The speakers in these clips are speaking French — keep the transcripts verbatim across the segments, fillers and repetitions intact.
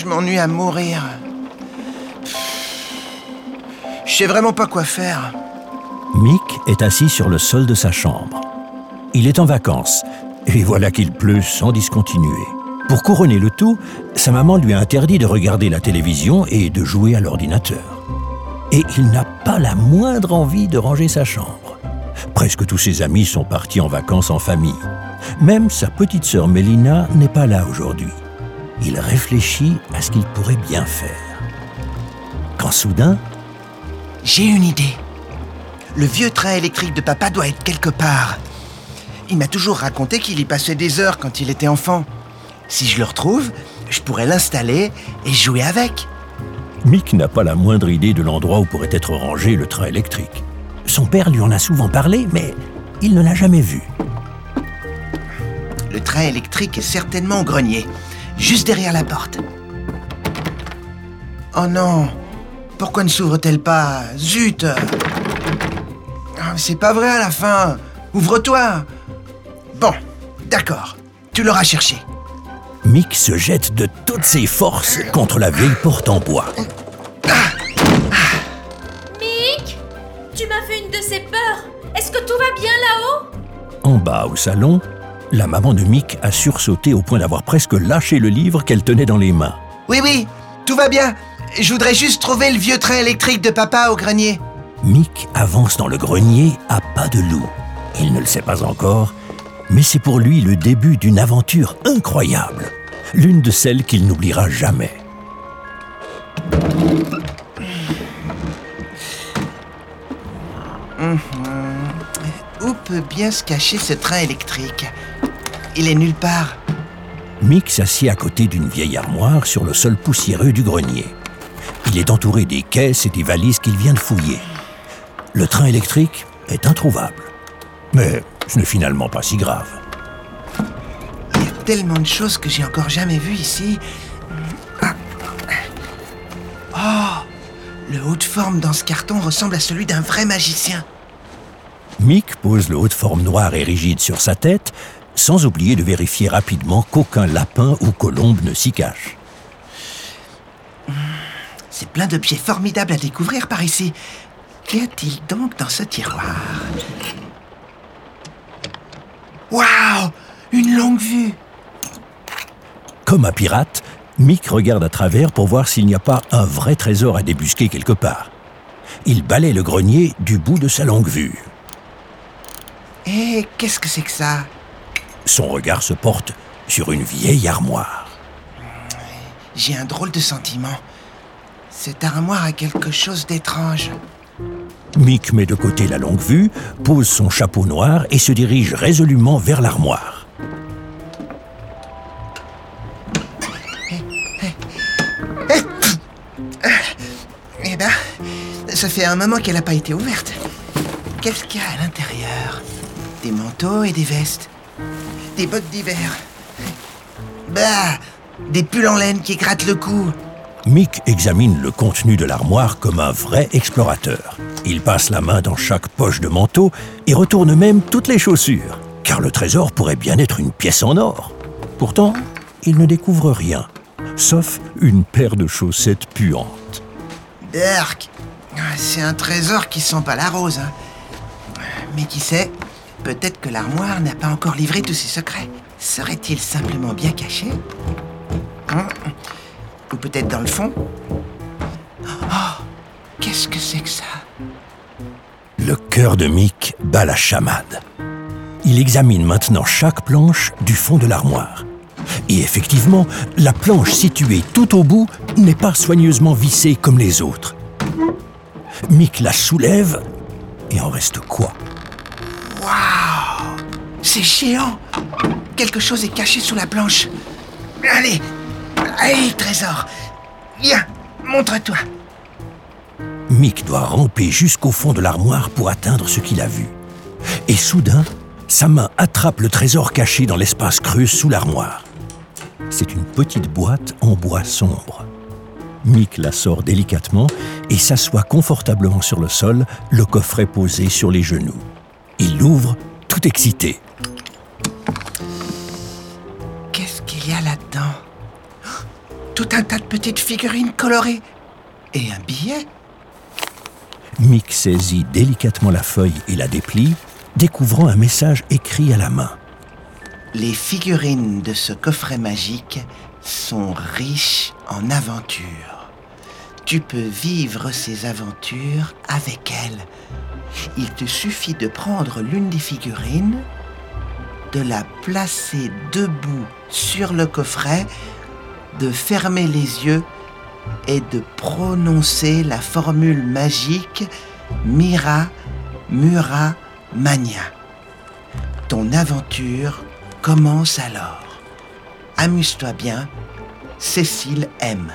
je m'ennuie à mourir. Je sais vraiment pas quoi faire. Mick est assis sur le sol de sa chambre. Il est en vacances, et voilà qu'il pleut sans discontinuer. Pour couronner le tout, sa maman lui a interdit de regarder la télévision et de jouer à l'ordinateur. Et il n'a pas la moindre envie de ranger sa chambre. Presque tous ses amis sont partis en vacances en famille. Même sa petite sœur Mélina n'est pas là aujourd'hui. Il réfléchit à ce qu'il pourrait bien faire. Quand soudain... J'ai une idée. Le vieux train électrique de papa doit être quelque part. Il m'a toujours raconté qu'il y passait des heures quand il était enfant. Si je le retrouve, je pourrais l'installer et jouer avec. Mick n'a pas la moindre idée de l'endroit où pourrait être rangé le train électrique. Son père lui en a souvent parlé, mais il ne l'a jamais vu. Le train électrique est certainement au grenier, juste derrière la porte. Oh non! Pourquoi ne s'ouvre-t-elle pas? Zut! Ah, c'est pas vrai à la fin! Ouvre-toi! Bon, d'accord, tu l'auras cherché. Mick se jette de toutes ses forces contre la vieille porte en bois. Mick, tu m'as fait une de ces peurs. Est-ce que tout va bien là-haut? En bas au salon, la maman de Mick a sursauté au point d'avoir presque lâché le livre qu'elle tenait dans les mains. Oui, oui, tout va bien. Je voudrais juste trouver le vieux train électrique de papa au grenier. Mick avance dans le grenier à pas de loup. Il ne le sait pas encore, mais c'est pour lui le début d'une aventure incroyable. L'une de celles qu'il n'oubliera jamais. Mmh. Où peut bien se cacher ce train électrique? Il est nulle part. Mick s'assied à côté d'une vieille armoire sur le sol poussiéreux du grenier. Il est entouré des caisses et des valises qu'il vient de fouiller. Le train électrique est introuvable. Mais ce n'est finalement pas si grave. Il y a tellement de choses que j'ai encore jamais vues ici. Ah. Oh! Le haut de forme dans ce carton ressemble à celui d'un vrai magicien. Mick pose le haut de forme noir et rigide sur sa tête, sans oublier de vérifier rapidement qu'aucun lapin ou colombe ne s'y cache. C'est plein d'objets formidables à découvrir par ici. Qu'y a-t-il donc dans ce tiroir? Waouh! Une longue vue! Comme un pirate, Mick regarde à travers pour voir s'il n'y a pas un vrai trésor à débusquer quelque part. Il balaie le grenier du bout de sa longue vue. Et qu'est-ce que c'est que ça? Son regard se porte sur une vieille armoire. J'ai un drôle de sentiment. Cette armoire a quelque chose d'étrange. Mick met de côté la longue vue, pose son chapeau noir et se dirige résolument vers l'armoire. Eh ben, ça fait un moment qu'elle n'a pas été ouverte. Qu'est-ce qu'il y a à l'intérieur? Des manteaux et des vestes. Des bottes d'hiver. Bah, des pulls en laine qui grattent le cou. Mick examine le contenu de l'armoire comme un vrai explorateur. Il passe la main dans chaque poche de manteau et retourne même toutes les chaussures, car le trésor pourrait bien être une pièce en or. Pourtant, il ne découvre rien, sauf une paire de chaussettes puantes. Berk, c'est un trésor qui sent pas la rose. Hein. Mais qui sait, peut-être que l'armoire n'a pas encore livré tous ses secrets. Serait-il simplement bien caché? Hein? Ou peut-être dans le fond? Oh, qu'est-ce que c'est que ça? Le cœur de Mick bat la chamade. Il examine maintenant chaque planche du fond de l'armoire. Et effectivement, la planche située tout au bout n'est pas soigneusement vissée comme les autres. Mick la soulève et en reste quoi? Waouh! C'est géant! Quelque chose est caché sous la planche. Allez! Allez, trésor! Viens, montre-toi! Mick doit ramper jusqu'au fond de l'armoire pour atteindre ce qu'il a vu. Et soudain, sa main attrape le trésor caché dans l'espace creux sous l'armoire. C'est une petite boîte en bois sombre. Mick la sort délicatement et s'assoit confortablement sur le sol, le coffret posé sur les genoux. Il l'ouvre, tout excité. Qu'est-ce qu'il y a là-dedans? tout un tas de petites figurines colorées. Et un billet. Mick saisit délicatement la feuille et la déplie, découvrant un message écrit à la main. Les figurines de ce coffret magique sont riches en aventures. Tu peux vivre ces aventures avec elles. Il te suffit de prendre l'une des figurines, de la placer debout sur le coffret, de fermer les yeux et de prononcer la formule magique Mira, Mura, Mania. Ton aventure commence alors. Amuse-toi bien, Cécile M.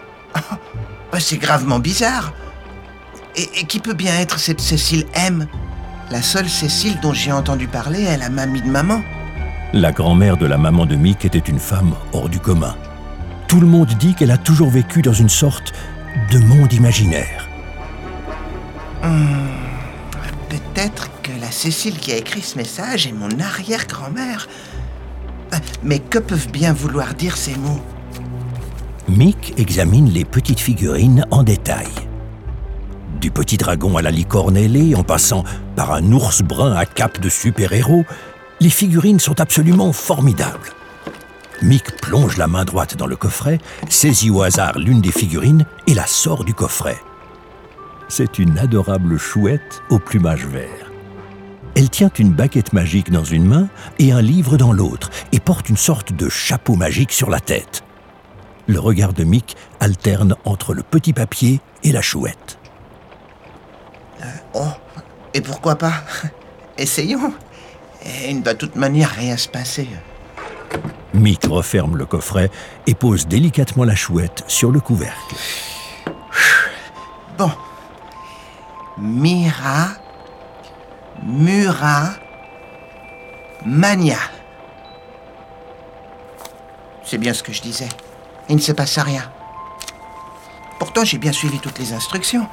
Oh, c'est gravement bizarre. Et, et qui peut bien être cette Cécile M? La seule Cécile dont j'ai entendu parler est la mamie de maman. La grand-mère de la maman de Mick était une femme hors du commun. Tout le monde dit qu'elle a toujours vécu dans une sorte de monde imaginaire. Hum, peut-être que la Cécile qui a écrit ce message est mon arrière-grand-mère. Mais que peuvent bien vouloir dire ces mots? Mick examine les petites figurines en détail. Du petit dragon à la licorne ailée, en passant par un ours brun à cape de super-héros, les figurines sont absolument formidables. Mick plonge la main droite dans le coffret, saisit au hasard l'une des figurines et la sort du coffret. C'est une adorable chouette au plumage vert. Elle tient une baguette magique dans une main et un livre dans l'autre et porte une sorte de chapeau magique sur la tête. Le regard de Mick alterne entre le petit papier et la chouette. Euh, oh, et pourquoi pas? Essayons. Et il ne va de toute manière rien se passer. Mick referme le coffret et pose délicatement la chouette sur le couvercle. Bon. Mira, Mura, Mania. C'est bien ce que je disais. Il ne se passe rien. Pourtant, j'ai bien suivi toutes les instructions.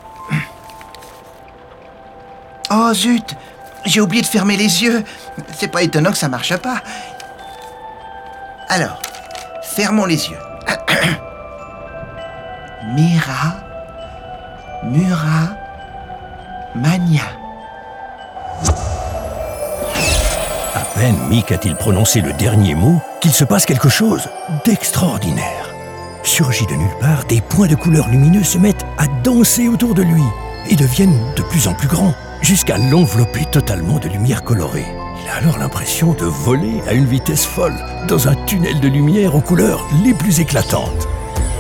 Oh zut! J'ai oublié de fermer les yeux. C'est pas étonnant que ça marche pas. Alors, fermons les yeux. Mira, Mura, Mania. À peine Mick a-t-il prononcé le dernier mot qu'il se passe quelque chose d'extraordinaire. Surgit de nulle part, des points de couleur lumineux se mettent à danser autour de lui et deviennent de plus en plus grands, jusqu'à l'envelopper totalement de lumière colorée. Il a alors l'impression de voler à une vitesse folle dans un tunnel de lumière aux couleurs les plus éclatantes.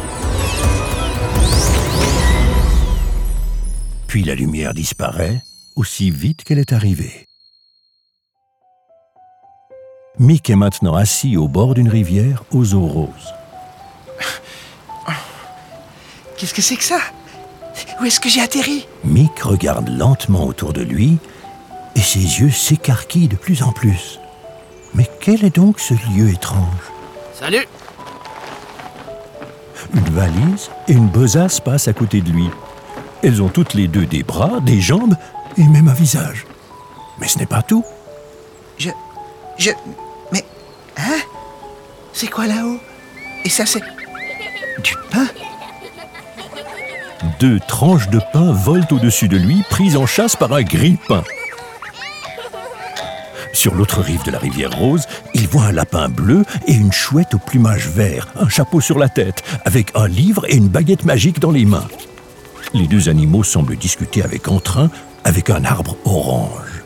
Puis la lumière disparaît aussi vite qu'elle est arrivée. Mick est maintenant assis au bord d'une rivière aux eaux roses. Qu'est-ce que c'est que ça? Où est-ce que j'ai atterri? Mick regarde lentement autour de lui et ses yeux s'écarquillent de plus en plus. Mais quel est donc ce lieu étrange? Salut! Une valise et une besace passent à côté de lui. Elles ont toutes les deux des bras, des jambes et même un visage. Mais ce n'est pas tout. Je... Je... Mais... Hein? C'est quoi là-haut? Et ça, c'est... du pain? Deux tranches de pain volent au-dessus de lui, prises en chasse par un grille-pain. Sur l'autre rive de la rivière Rose, il voit un lapin bleu et une chouette au plumage vert, un chapeau sur la tête, avec un livre et une baguette magique dans les mains. Les deux animaux semblent discuter avec entrain, avec un arbre orange.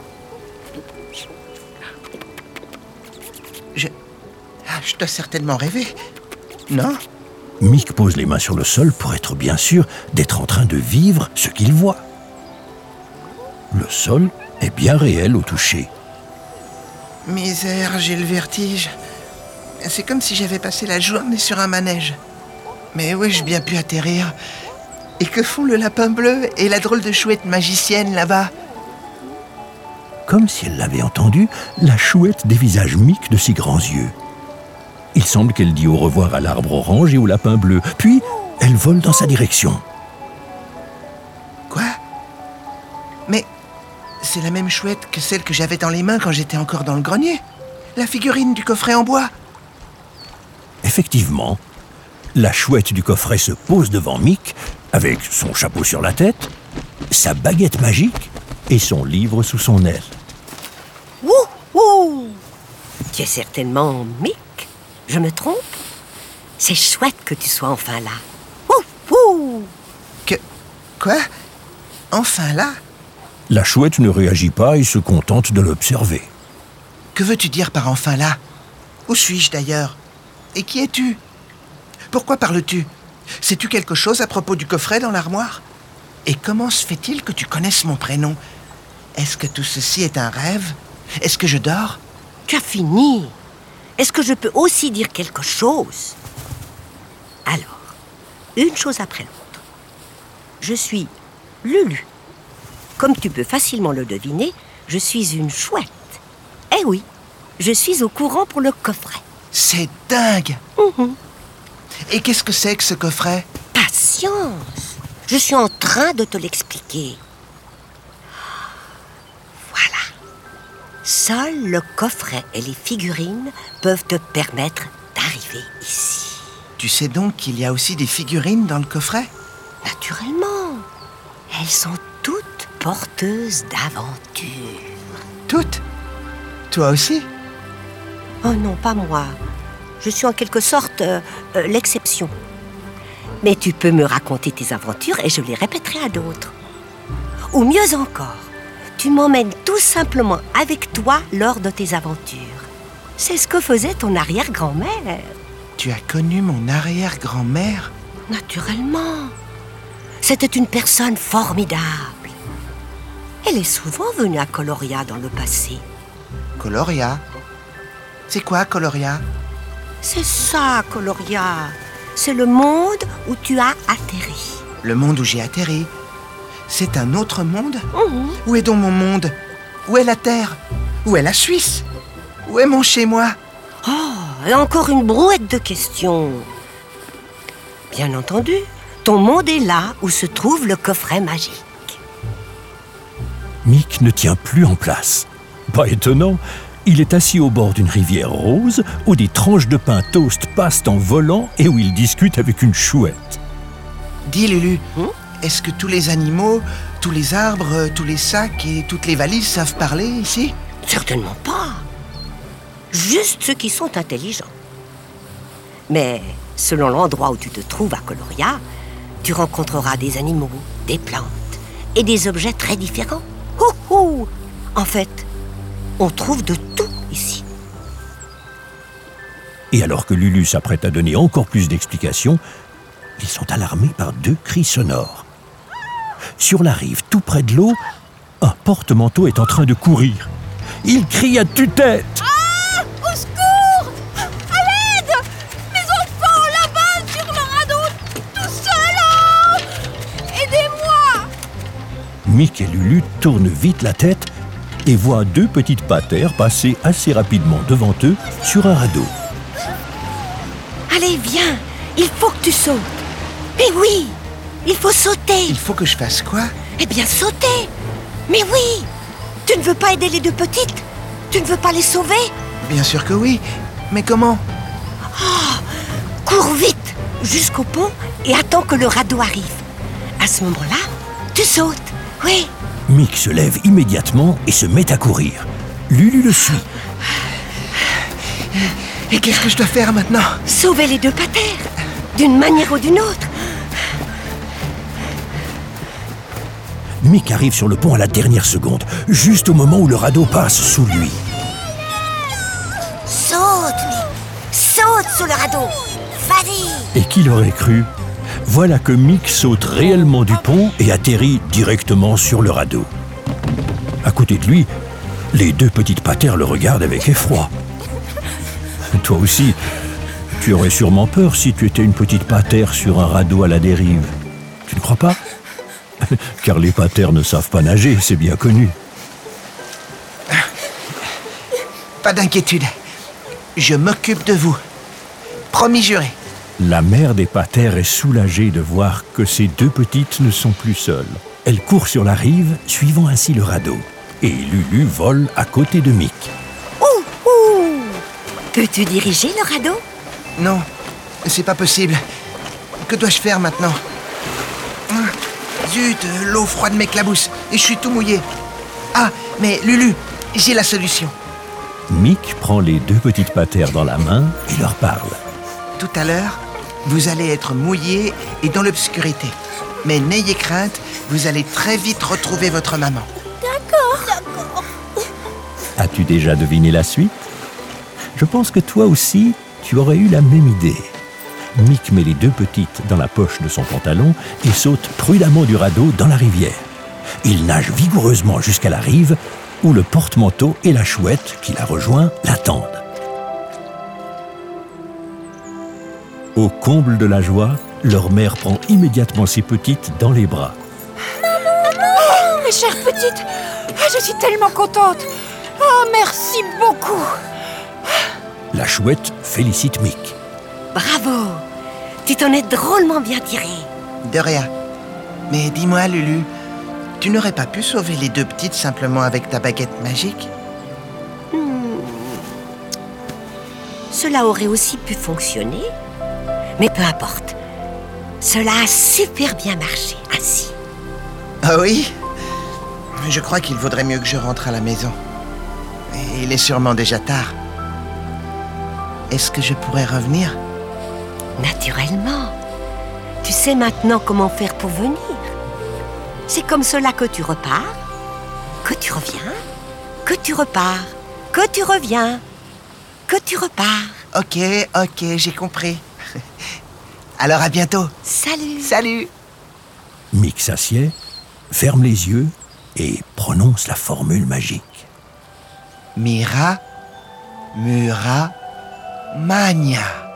Je... Ah, je dois certainement rêver. Non? Mick pose les mains sur le sol pour être bien sûr d'être en train de vivre ce qu'il voit. Le sol est bien réel au toucher. Misère, j'ai le vertige. C'est comme si j'avais passé la journée sur un manège. Mais où ai-je bien pu atterrir? Et que font le lapin bleu et la drôle de chouette magicienne là-bas? Comme si elle l'avait entendu, la chouette dévisage Mick de ses grands yeux. Il semble qu'elle dit au revoir à l'arbre orange et au lapin bleu, puis elle vole dans sa direction. Quoi? Mais c'est la même chouette que celle que j'avais dans les mains quand j'étais encore dans le grenier. La figurine du coffret en bois. Effectivement, La chouette du coffret se pose devant Mick, avec son chapeau sur la tête, sa baguette magique et son livre sous son aile. Wouhou! Tu es certainement Mick? Je me trompe? C'est chouette que tu sois enfin là. Wouhou! Que... Quoi? Enfin là? La chouette ne réagit pas et se contente de l'observer. Que veux-tu dire par enfin là? Où suis-je d'ailleurs? Et qui es-tu? Pourquoi parles-tu? Sais-tu quelque chose à propos du coffret dans l'armoire? Et comment se fait-il que tu connaisses mon prénom? Est-ce que tout ceci est un rêve? Est-ce que je dors? Tu as fini. Est-ce que je peux aussi dire quelque chose? Alors, une chose après l'autre. Je suis Lulu. Comme tu peux facilement le deviner, je suis une chouette. Eh oui, je suis au courant pour le coffret. C'est dingue! Mmh. Et qu'est-ce que c'est que ce coffret? Patience! Je suis en train de te l'expliquer. Voilà. Seul le coffret et les figurines peuvent te permettre d'arriver ici. Tu sais donc qu'il y a aussi des figurines dans le coffret? Naturellement. Elles sont toutes porteuses d'aventures. Toutes? Toi aussi? Oh non, pas moi. Je suis en quelque sorte euh, euh, l'exception. Mais tu peux me raconter tes aventures et je les répéterai à d'autres. Ou mieux encore, tu m'emmènes tout simplement avec toi lors de tes aventures. C'est ce que faisait ton arrière-grand-mère. Tu as connu mon arrière-grand-mère? Naturellement. C'était une personne formidable. Elle est souvent venue à Coloria dans le passé. Coloria? C'est quoi, Coloria? C'est ça, Coloria. C'est le monde où tu as atterri. Le monde où j'ai atterri? C'est un autre monde? Mmh. Où est donc mon monde? Où est la Terre? Où est la Suisse? Où est mon chez-moi? Oh, et encore une brouette de questions. Bien entendu, ton monde est là où se trouve le coffret magique. Mick ne tient plus en place. Pas étonnant, il est assis au bord d'une rivière rose où des tranches de pain toast passent en volant et où il discute avec une chouette. Dis, Lulu, Hmm? est-ce que tous les animaux, tous les arbres, tous les sacs et toutes les valises savent parler ici? Certainement pas. Juste ceux qui sont intelligents. Mais selon l'endroit où tu te trouves à Coloria, tu rencontreras des animaux, des plantes et des objets très différents. Ouh, ouh. En fait, on trouve de tout ici. Et alors que Lulu s'apprête à donner encore plus d'explications, ils sont alarmés par deux cris sonores. Sur la rive, tout près de l'eau, un porte-manteau est en train de courir. Il crie à tue-tête. Ah! Au secours! À l'aide! Mes enfants là-bas sur le radeau, tout seul! Aidez-moi! Mick et Lulu tournent vite la tête et voient deux petites patères passer assez rapidement devant eux sur un radeau. Allez, viens, il faut que tu sautes. Mais oui, il faut sauter. Il faut que je fasse quoi? Eh bien, sauter. Mais oui, tu ne veux pas aider les deux petites? Tu ne veux pas les sauver? Bien sûr que oui. Mais comment? Cours vite jusqu'au pont et attends que le radeau arrive. À ce moment-là, tu sautes. Oui. Mick se lève immédiatement et se met à courir. Lulu le suit. Et qu'est-ce que je dois faire maintenant? Sauver les deux patères, d'une manière ou d'une autre. Mick arrive sur le pont à la dernière seconde, juste au moment où le radeau passe sous lui. Saute, Mick. Saute sous le radeau. Vas-y. Et qui l'aurait cru? Voilà que Mick saute réellement du pont et atterrit directement sur le radeau. À côté de lui, les deux petites patères le regardent avec effroi. Toi aussi, tu aurais sûrement peur si tu étais une petite patère sur un radeau à la dérive. Tu ne crois pas? Car les patères ne savent pas nager, c'est bien connu. Pas d'inquiétude. Je m'occupe de vous. Promis juré. La mère des patères est soulagée de voir que ces deux petites ne sont plus seules. Elle court sur la rive, suivant ainsi le radeau. Et Lulu vole à côté de Mick. Ouh, ouh. Peux-tu diriger le radeau? Non, c'est pas possible. que dois-je faire maintenant? Ah, zut, l'eau froide m'éclabousse et je suis tout mouillé. Ah, mais Lulu, j'ai la solution. Mick prend les deux petites patères dans la main et leur parle. Tout à l'heure, vous allez être mouillés et dans l'obscurité. Mais n'ayez crainte, vous allez très vite retrouver votre maman. D'accord. As-tu déjà deviné la suite? Je pense que toi aussi, tu aurais eu la même idée. Mick met les deux petites dans la poche de son pantalon et saute prudemment du radeau dans la rivière. Il nage vigoureusement jusqu'à la rive où le porte-manteau et la chouette qui la rejoint l'attendent. Au comble de la joie, leur mère prend immédiatement ses petites dans les bras. Oh, mes chères petites, ah, je suis tellement contente. Oh, merci beaucoup. La chouette félicite Mick. Bravo! Tu t'en es drôlement bien tiré. De rien. Mais dis-moi, Lulu, tu n'aurais pas pu sauver les deux petites simplement avec ta baguette magique? Hmm. Cela aurait aussi pu fonctionner, mais peu importe. Cela a super bien marché, ainsi. Ah oui? Je crois qu'il vaudrait mieux que je rentre à la maison. Et il est sûrement déjà tard. Est-ce que je pourrais revenir? Naturellement. Tu sais maintenant comment faire pour venir. C'est comme cela que tu repars, que tu reviens, que tu repars, que tu reviens, que tu repars. Ok, ok, j'ai compris. Alors à bientôt. Salut. Salut. Mick s'assied, ferme les yeux et prononce la formule magique. Mira, Mura, Magna.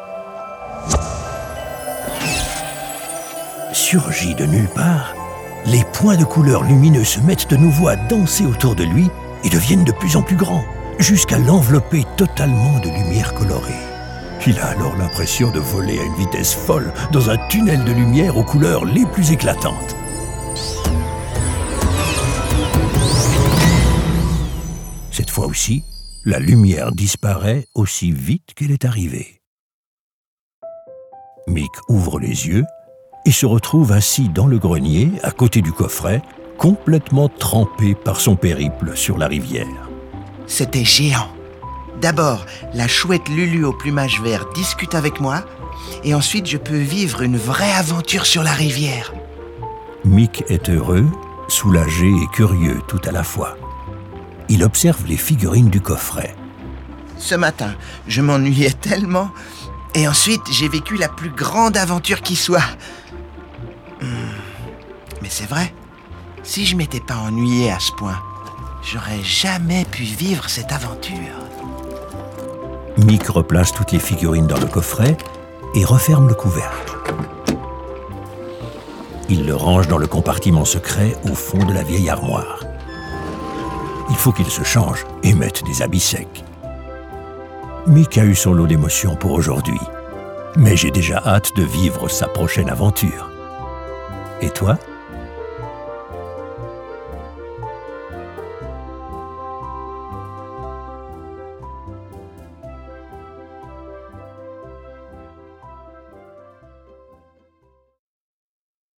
Surgit de nulle part, les points de couleur lumineux se mettent de nouveau à danser autour de lui et deviennent de plus en plus grands, jusqu'à l'envelopper totalement de lumière colorée. Il a alors l'impression de voler à une vitesse folle dans un tunnel de lumière aux couleurs les plus éclatantes. Cette fois aussi, la lumière disparaît aussi vite qu'elle est arrivée. Mick ouvre les yeux et se retrouve assis dans le grenier, à côté du coffret, complètement trempé par son périple sur la rivière. C'était géant. D'abord, la chouette Lulu au plumage vert discute avec moi, et ensuite je peux vivre une vraie aventure sur la rivière. Mick est heureux, soulagé et curieux tout à la fois. Il observe les figurines du coffret. Ce matin, je m'ennuyais tellement, et ensuite j'ai vécu la plus grande aventure qui soit. Hum, Mais c'est vrai, si je m'étais pas ennuyé à ce point, j'aurais jamais pu vivre cette aventure. Mick replace toutes les figurines dans le coffret et referme le couvercle. Il le range dans le compartiment secret au fond de la vieille armoire. Il faut qu'il se change et mette des habits secs. Mick a eu son lot d'émotions pour aujourd'hui, mais j'ai déjà hâte de vivre sa prochaine aventure. Et toi ?